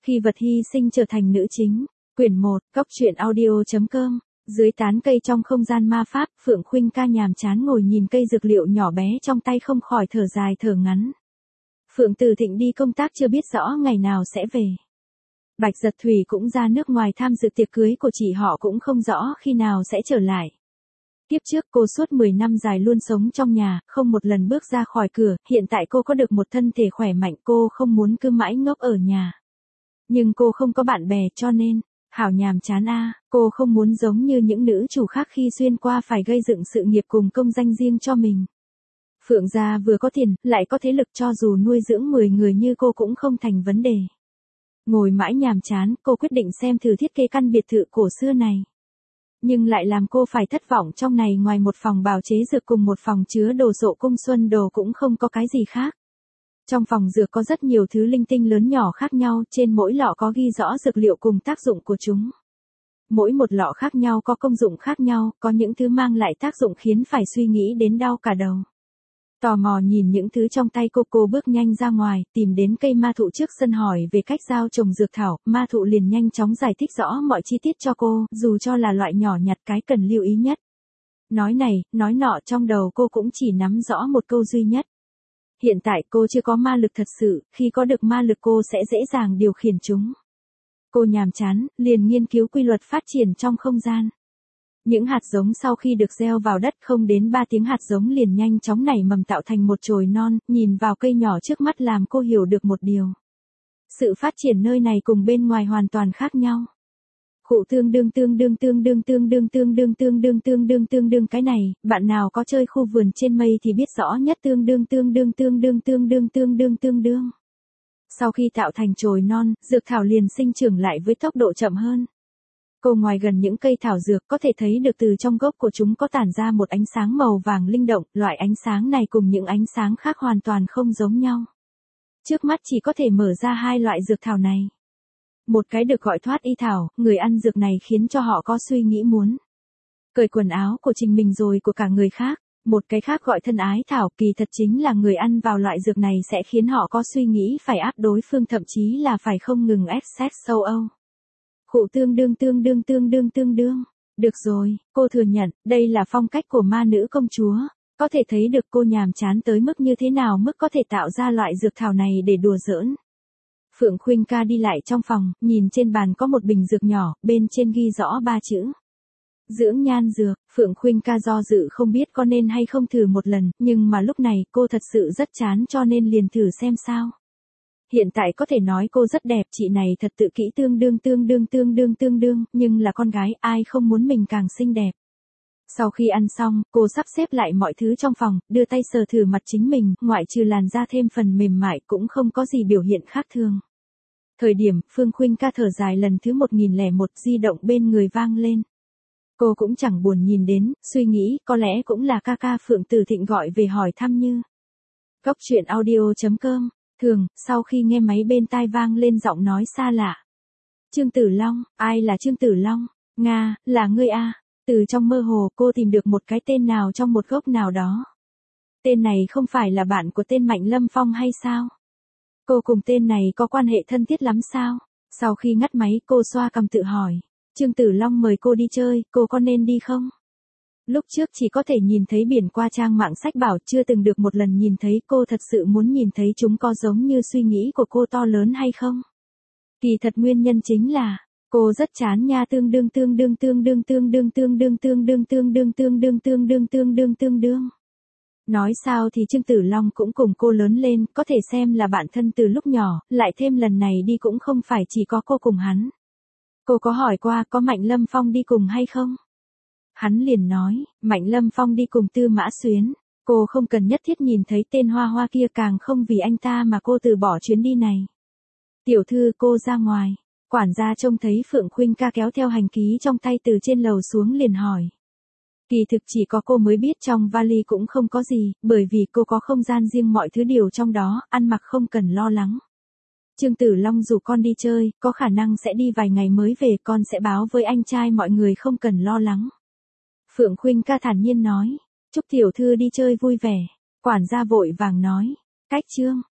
Khi vật hy sinh trở thành nữ chính. Quyển 1, Góc truyện audio.com. Dưới tán cây trong không gian ma pháp, Phượng Khuynh ca nhàm chán ngồi nhìn cây dược liệu nhỏ bé trong tay không khỏi thở dài thở ngắn. Phượng Từ Thịnh đi công tác chưa biết rõ ngày nào sẽ về. Bạch Giật Thủy cũng ra nước ngoài tham dự tiệc cưới của chị họ cũng không rõ khi nào sẽ trở lại. Tiếp trước cô suốt 10 năm dài luôn sống trong nhà, không một lần bước ra khỏi cửa, hiện tại cô có được một thân thể khỏe mạnh, cô không muốn cứ mãi ngốc ở nhà. Nhưng cô không có bạn bè cho nên, hảo nhàm chán cô không muốn giống như những nữ chủ khác khi xuyên qua phải gây dựng sự nghiệp cùng công danh riêng cho mình. Phượng gia vừa có tiền, lại có thế lực cho dù nuôi dưỡng 10 người như cô cũng không thành vấn đề. Ngồi mãi nhàm chán, cô quyết định xem thử thiết kế căn biệt thự cổ xưa này. Nhưng lại làm cô phải thất vọng, trong này ngoài một phòng bào chế dược cùng một phòng chứa đồ sộ cung xuân đồ cũng không có cái gì khác. Trong phòng dược có rất nhiều thứ linh tinh lớn nhỏ khác nhau, trên mỗi lọ có ghi rõ dược liệu cùng tác dụng của chúng. Mỗi một lọ khác nhau có công dụng khác nhau, có những thứ mang lại tác dụng khiến phải suy nghĩ đến đau cả đầu. Tò mò nhìn những thứ trong tay cô bước nhanh ra ngoài, tìm đến cây ma thụ trước sân hỏi về cách gieo trồng dược thảo, ma thụ liền nhanh chóng giải thích rõ mọi chi tiết cho cô, dù cho là loại nhỏ nhặt cái cần lưu ý nhất. Nói này, nói nọ, trong đầu cô cũng chỉ nắm rõ một câu duy nhất. Hiện tại cô chưa có ma lực thật sự, khi có được ma lực cô sẽ dễ dàng điều khiển chúng. Cô nhàm chán, liền nghiên cứu quy luật phát triển trong không gian. Những hạt giống sau khi được gieo vào đất không đến 3 tiếng hạt giống liền nhanh chóng nảy mầm tạo thành một chồi non, nhìn vào cây nhỏ trước mắt làm cô hiểu được một điều. Sự phát triển nơi này cùng bên ngoài hoàn toàn khác nhau. Khụ tương đương cái này, bạn nào có chơi khu vườn trên mây thì biết rõ nhất tương đương. Sau khi tạo thành chồi non, dược thảo liền sinh trưởng lại với tốc độ chậm hơn. Cô ngoài gần những cây thảo dược có thể thấy được từ trong gốc của chúng có tản ra một ánh sáng màu vàng linh động, loại ánh sáng này cùng những ánh sáng khác hoàn toàn không giống nhau. Trước mắt chỉ có thể mở ra hai loại dược thảo này. Một cái được gọi thoát y thảo, người ăn dược này khiến cho họ có suy nghĩ muốn cởi quần áo của chính mình rồi của cả người khác. Một cái khác gọi thân ái thảo, kỳ thật chính là người ăn vào loại dược này sẽ khiến họ có suy nghĩ phải áp đối phương, thậm chí là phải không ngừng sex sâu âu. Khụ tương đương. Được rồi, cô thừa nhận, đây là phong cách của ma nữ công chúa. Có thể thấy được cô nhàm chán tới mức như thế nào mức có thể tạo ra loại dược thảo này để đùa giỡn. Phượng Khuynh ca đi lại trong phòng, nhìn trên bàn có một bình dược nhỏ, bên trên ghi rõ 3 chữ. Dưỡng nhan dược. Phượng Khuynh ca do dự không biết có nên hay không thử một lần, nhưng mà lúc này cô thật sự rất chán cho nên liền thử xem sao. Hiện tại có thể nói cô rất đẹp, chị này thật tự kỷ tương đương, nhưng là con gái, ai không muốn mình càng xinh đẹp. Sau khi ăn xong, cô sắp xếp lại mọi thứ trong phòng, đưa tay sờ thử mặt chính mình, ngoại trừ làn da thêm phần mềm mại cũng không có gì biểu hiện khác thường. Thời điểm, Phương Khuynh ca thở dài lần thứ 1001, di động bên người vang lên. Cô cũng chẳng buồn nhìn đến, suy nghĩ, có lẽ cũng là ca Phượng Từ Thịnh gọi về hỏi thăm như. Góc truyện audio.com. Thường, sau khi nghe máy bên tai vang lên giọng nói xa lạ. Trương Tử Long, ai là Trương Tử Long? Nga, là ngươi a? Từ trong mơ hồ cô tìm được một cái tên nào trong một gốc nào đó. Tên này không phải là bạn của tên Mạnh Lâm Phong hay sao? Cô cùng tên này có quan hệ thân thiết lắm sao? Sau khi ngắt máy cô xoa cằm tự hỏi. Trương Tử Long mời cô đi chơi, cô có nên đi không? Lúc trước chỉ có thể nhìn thấy biển qua trang mạng sách bảo, chưa từng được một lần nhìn thấy, cô thật sự muốn nhìn thấy chúng có giống như suy nghĩ của cô to lớn hay không. Kỳ thật nguyên nhân chính là, cô rất chán nha tương đương. Nói sao thì Trương Tử Long cũng cùng cô lớn lên, có thể xem là bạn thân từ lúc nhỏ, lại thêm lần này đi cũng không phải chỉ có cô cùng hắn. Cô có hỏi qua có Mạnh Lâm Phong đi cùng hay không? Hắn liền nói, Mạnh Lâm Phong đi cùng Tư Mã Xuyến. Cô không cần nhất thiết nhìn thấy tên Hoa kia, càng không vì anh ta mà cô từ bỏ chuyến đi này. Tiểu thư, cô ra ngoài. Quản gia trông thấy Phượng Khuynh ca kéo theo hành ký trong tay từ trên lầu xuống liền hỏi. Kỳ thực chỉ có cô mới biết trong vali cũng không có gì, bởi vì cô có không gian riêng, mọi thứ đều trong đó, ăn mặc không cần lo lắng. Trương Tử Long rủ con đi chơi, có khả năng sẽ đi vài ngày mới về, con sẽ báo với anh trai mọi người không cần lo lắng. Phượng Khuynh ca thản nhiên nói, chúc tiểu thư đi chơi vui vẻ. Quản gia vội vàng nói, cách Trương